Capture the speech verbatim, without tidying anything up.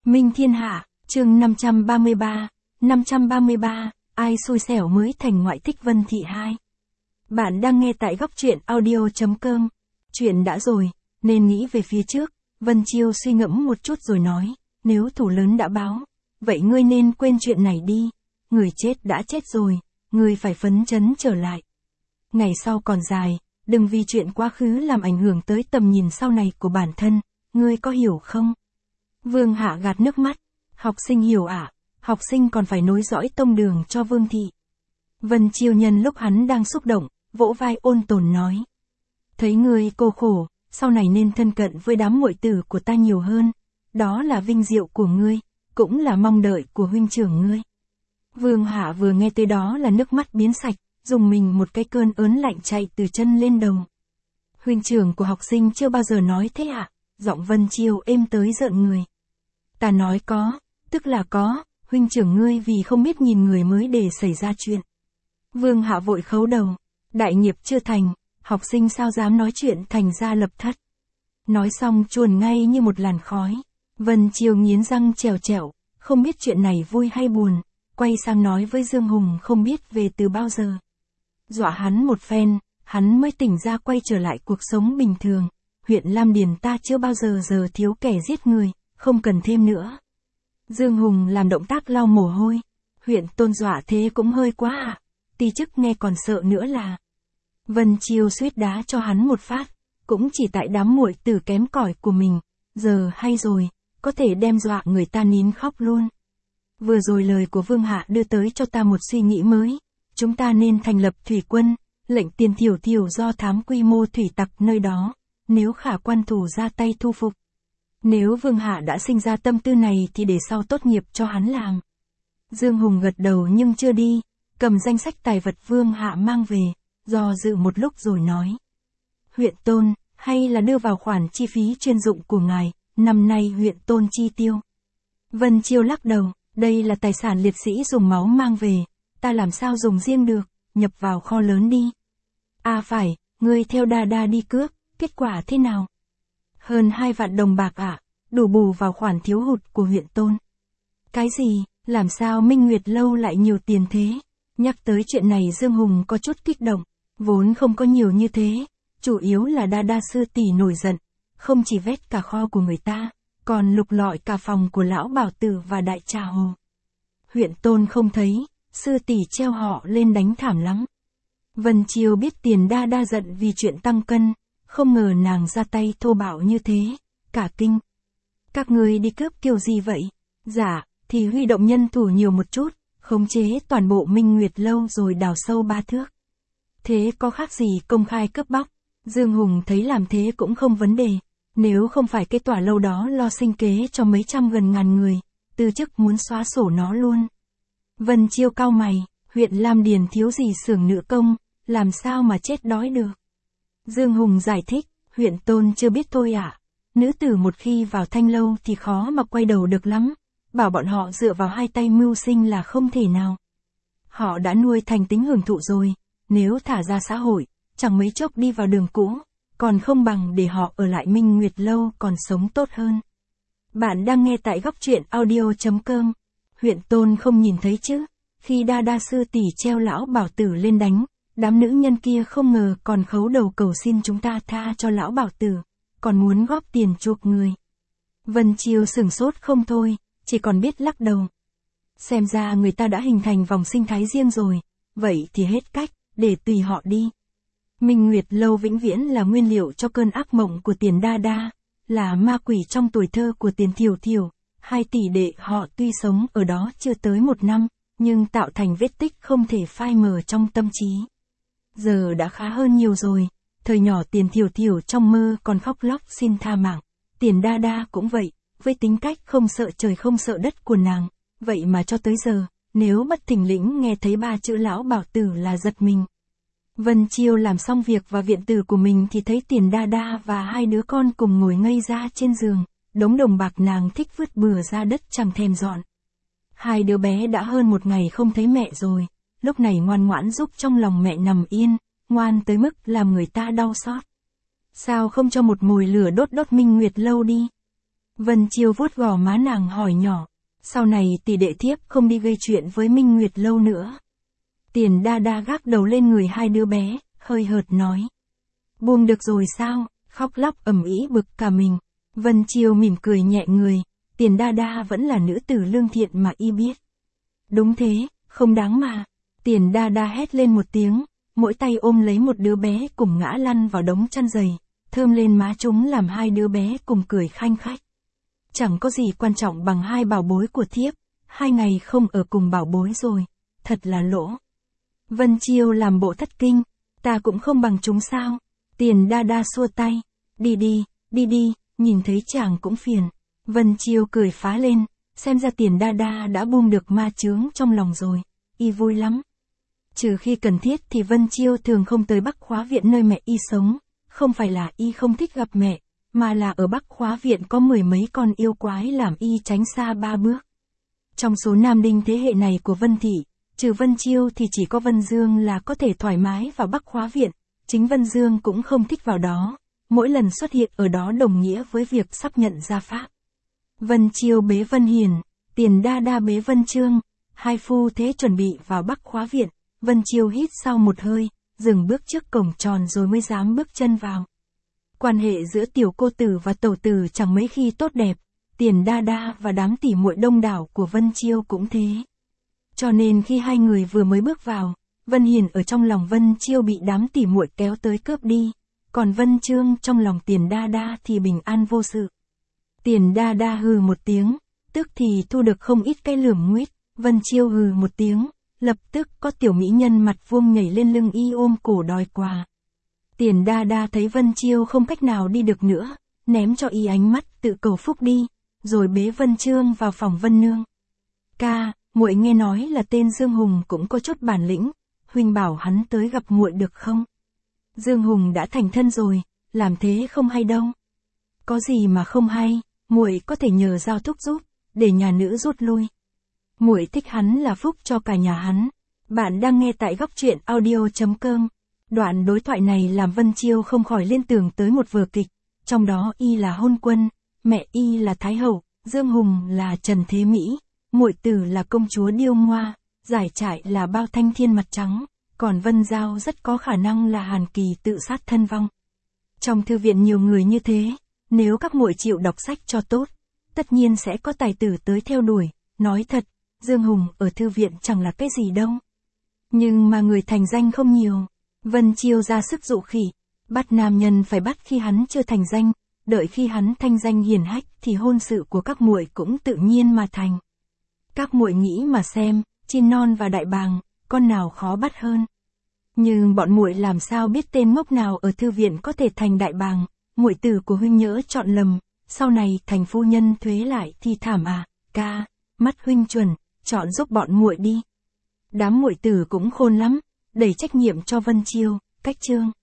Minh Thiên Hạ, chương năm trăm ba mươi ba, năm trăm ba mươi ba, ai xui xẻo mới thành ngoại thích Vân Thị hai. Bạn đang nghe tại góc truyện audio.com. Chuyện đã rồi, nên nghĩ về phía trước. Vân Chiêu suy ngẫm một chút rồi nói, nếu thủ lớn đã báo, vậy ngươi nên quên chuyện này đi. Người chết đã chết rồi, ngươi phải phấn chấn trở lại. Ngày sau còn dài, đừng vì chuyện quá khứ làm ảnh hưởng tới tầm nhìn sau này của bản thân, ngươi có hiểu không? Vương Hạ gạt nước mắt, học sinh hiểu ạ, à? Học sinh còn phải nối dõi tông đường cho Vương Thị. Vân Chiêu nhân lúc hắn đang xúc động, vỗ vai ôn tồn nói. Thấy ngươi cô khổ, sau này nên thân cận với đám muội tử của ta nhiều hơn, đó là vinh diệu của ngươi, cũng là mong đợi của huynh trưởng ngươi. Vương Hạ vừa nghe tới đó là nước mắt biến sạch, dùng mình một cái cơn ớn lạnh chạy từ chân lên đầu. Huynh trưởng của học sinh chưa bao giờ nói thế ạ, à? Giọng Vân Chiêu êm tới rợn người. Ta nói có, tức là có, huynh trưởng ngươi vì không biết nhìn người mới để xảy ra chuyện. Vương Hạ vội khấu đầu, đại nghiệp chưa thành, học sinh sao dám nói chuyện thành ra lập thất. Nói xong chuồn ngay như một làn khói. Vân Chiêu nghiến răng trèo trèo, không biết chuyện này vui hay buồn, quay sang nói với Dương Hùng không biết về từ bao giờ. Dọa hắn một phen, hắn mới tỉnh ra quay trở lại cuộc sống bình thường. Huyện Lam Điền ta chưa bao giờ giờ thiếu kẻ giết người, không cần thêm nữa. Dương Hùng làm động tác lau mồ hôi. Huyện Tôn dọa thế cũng hơi quá ạ, à? Ti chức nghe còn sợ nữa là. Vân Chiêu suýt đá cho hắn một phát, cũng chỉ tại đám muội tử kém cỏi của mình, giờ hay rồi, có thể đem dọa người ta nín khóc luôn. Vừa rồi lời của Vương Hạ đưa tới cho ta một suy nghĩ mới, chúng ta nên thành lập thủy quân, lệnh Tiền Thiểu Thiểu do thám quy mô thủy tặc nơi đó, nếu khả quan thủ ra tay thu phục. Nếu Vương Hạ đã sinh ra tâm tư này thì để sau tốt nghiệp cho hắn làm. Dương Hùng gật đầu nhưng chưa đi, cầm danh sách tài vật Vương Hạ mang về, do dự một lúc rồi nói. Huyện Tôn, hay là đưa vào khoản chi phí chuyên dụng của ngài, năm nay huyện Tôn chi tiêu. Vân Chiêu lắc đầu, đây là tài sản liệt sĩ dùng máu mang về, ta làm sao dùng riêng được, nhập vào kho lớn đi. À phải, ngươi theo đa đa đi cướp, kết quả thế nào? Hơn hai vạn đồng bạc ạ, à, đủ bù vào khoản thiếu hụt của huyện Tôn. Cái gì, làm sao Minh Nguyệt Lâu lại nhiều tiền thế? Nhắc tới chuyện này Dương Hùng có chút kích động, vốn không có nhiều như thế, chủ yếu là đa đa sư tỷ nổi giận, không chỉ vét cả kho của người ta, còn lục lọi cả phòng của lão Bảo Tử và đại trà hồ. Huyện Tôn không thấy, sư tỷ treo họ lên đánh thảm lắm. Vân Chiêu biết tiền đa đa giận vì chuyện tăng cân, không ngờ nàng ra tay thô bạo như thế, cả kinh. Các người đi cướp kiểu gì vậy? Dạ, thì huy động nhân thủ nhiều một chút, khống chế toàn bộ Minh Nguyệt Lâu rồi đào sâu ba thước. Thế có khác gì công khai cướp bóc? Dương Hùng thấy làm thế cũng không vấn đề, nếu không phải cái tòa lâu đó lo sinh kế cho mấy trăm gần ngàn người, từ chức muốn xóa sổ nó luôn. Vân Chiêu cau mày, huyện Lam Điền thiếu gì xưởng nữ công, làm sao mà chết đói được. Dương Hùng giải thích, huyện Tôn chưa biết thôi ạ. À? Nữ tử một khi vào thanh lâu thì khó mà quay đầu được lắm, bảo bọn họ dựa vào hai tay mưu sinh là không thể nào. Họ đã nuôi thành tính hưởng thụ rồi, nếu thả ra xã hội, chẳng mấy chốc đi vào đường cũ, còn không bằng để họ ở lại Minh Nguyệt Lâu còn sống tốt hơn. Bạn đang nghe tại góc truyện audio.com. Huyện Tôn không nhìn thấy chứ, khi đa đa sư tỷ treo lão Bảo Tử lên đánh, đám nữ nhân kia không ngờ còn khấu đầu cầu xin chúng ta tha cho lão Bảo Tử, còn muốn góp tiền chuộc người. Vân Chiêu sửng sốt không thôi, chỉ còn biết lắc đầu. Xem ra người ta đã hình thành vòng sinh thái riêng rồi, vậy thì hết cách, để tùy họ đi. Minh Nguyệt Lâu vĩnh viễn là nguyên liệu cho cơn ác mộng của Tiền đa đa, là ma quỷ trong tuổi thơ của Tiền Thiểu Thiểu. Hai tỷ đệ họ tuy sống ở đó chưa tới một năm, nhưng tạo thành vết tích không thể phai mờ trong tâm trí. Giờ đã khá hơn nhiều rồi, thời nhỏ Tiền Thiểu Thiểu trong mơ còn khóc lóc xin tha mạng. Tiền đa đa cũng vậy, với tính cách không sợ trời không sợ đất của nàng, vậy mà cho tới giờ, nếu bất thình lĩnh nghe thấy ba chữ lão Bảo Tử là giật mình. Vân Chiêu làm xong việc vào viện tử của mình thì thấy Tiền đa đa và hai đứa con cùng ngồi ngây ra trên giường, đống đồng bạc nàng thích vứt bừa ra đất chẳng thèm dọn. Hai đứa bé đã hơn một ngày không thấy mẹ rồi, lúc này ngoan ngoãn giúp trong lòng mẹ nằm yên, ngoan tới mức làm người ta đau xót. Sao không cho một mồi lửa đốt đốt Minh Nguyệt Lâu đi? Vân Chiêu vuốt gò má nàng hỏi nhỏ, sau này tỷ đệ thiếp không đi gây chuyện với Minh Nguyệt lâu nữa. Tiền đa đa gác đầu lên người hai đứa bé, hơi hợt nói. Buông được rồi sao, khóc lóc ầm ĩ bực cả mình. Vân Chiêu mỉm cười nhẹ người, Tiền đa đa vẫn là nữ tử lương thiện mà y biết. Đúng thế, không đáng mà. Tiền đa đa hét lên một tiếng, mỗi tay ôm lấy một đứa bé cùng ngã lăn vào đống chăn giày, thơm lên má chúng làm hai đứa bé cùng cười khanh khách. Chẳng có gì quan trọng bằng hai bảo bối của thiếp, hai ngày không ở cùng bảo bối rồi, thật là lỗ. Vân Chiêu làm bộ thất kinh, ta cũng không bằng chúng sao. Tiền đa đa xua tay, đi đi, đi đi, nhìn thấy chàng cũng phiền. Vân Chiêu cười phá lên, xem ra Tiền đa đa đã buông được ma chướng trong lòng rồi, y vui lắm. Trừ khi cần thiết thì Vân Chiêu thường không tới Bắc Khóa Viện nơi mẹ y sống, không phải là y không thích gặp mẹ, mà là ở Bắc Khóa Viện có mười mấy con yêu quái làm y tránh xa ba bước. Trong số nam đinh thế hệ này của Vân Thị, trừ Vân Chiêu thì chỉ có Vân Dương là có thể thoải mái vào Bắc Khóa Viện, chính Vân Dương cũng không thích vào đó, mỗi lần xuất hiện ở đó đồng nghĩa với việc sắp nhận gia pháp. Vân Chiêu bế Vân Hiền, Tiền đa đa bế Vân Trương, hai phu thế chuẩn bị vào Bắc Khóa Viện. Vân Chiêu hít sau một hơi, dừng bước trước cổng tròn rồi mới dám bước chân vào. Quan hệ giữa tiểu cô tử và tẩu tử chẳng mấy khi tốt đẹp, Tiền đa đa và đám tỉ muội đông đảo của Vân Chiêu cũng thế. Cho nên khi hai người vừa mới bước vào, Vân Hiền ở trong lòng Vân Chiêu bị đám tỉ muội kéo tới cướp đi, còn Vân Trương trong lòng Tiền đa đa thì bình an vô sự. Tiền đa đa hừ một tiếng, tức thì thu được không ít cái lườm nguýt, Vân Chiêu hừ một tiếng, lập tức có tiểu mỹ nhân mặt vuông nhảy lên lưng y ôm cổ đòi quà. Tiền đa đa thấy Vân Chiêu không cách nào đi được nữa, ném cho y ánh mắt tự cầu phúc đi, rồi bế Vân Trương vào phòng Vân Nương. Ca, muội nghe nói là tên Dương Hùng cũng có chút bản lĩnh, huynh bảo hắn tới gặp muội được không? Dương Hùng đã thành thân rồi, làm thế không hay đâu. Có gì mà không hay, muội có thể nhờ giao thúc giúp, để nhà nữ rút lui. Muội thích hắn là phúc cho cả nhà hắn. Bạn đang nghe tại góc truyện audio chấm com. Đoạn đối thoại này làm Vân Chiêu không khỏi liên tưởng tới một vở kịch, trong đó y là hôn quân, mẹ y là thái hậu, Dương Hùng là Trần Thế Mỹ, muội tử là công chúa điêu ngoa, giải trại là Bao Thanh Thiên mặt trắng, còn Vân Giao rất có khả năng là Hàn Kỳ tự sát thân vong. Trong thư viện nhiều người như thế, nếu các muội chịu đọc sách cho tốt, tất nhiên sẽ có tài tử tới theo đuổi. Nói thật, Dương Hùng ở thư viện chẳng là cái gì đâu. Nhưng mà người thành danh không nhiều. Vân Chiêu ra sức dụ khỉ, bắt nam nhân phải bắt khi hắn chưa thành danh, đợi khi hắn thanh danh hiển hách thì hôn sự của các muội cũng tự nhiên mà thành. Các muội nghĩ mà xem, chim non và đại bàng, con nào khó bắt hơn. Nhưng bọn muội làm sao biết tên ngốc nào ở thư viện có thể thành đại bàng, muội tử của huynh nhỡ chọn lầm, sau này thành phu nhân thuế lại thì thảm à, ca, mắt huynh chuẩn, chọn giúp bọn muội đi. Đám muội tử cũng khôn lắm, đẩy trách nhiệm cho Vân Chiêu, cách chương.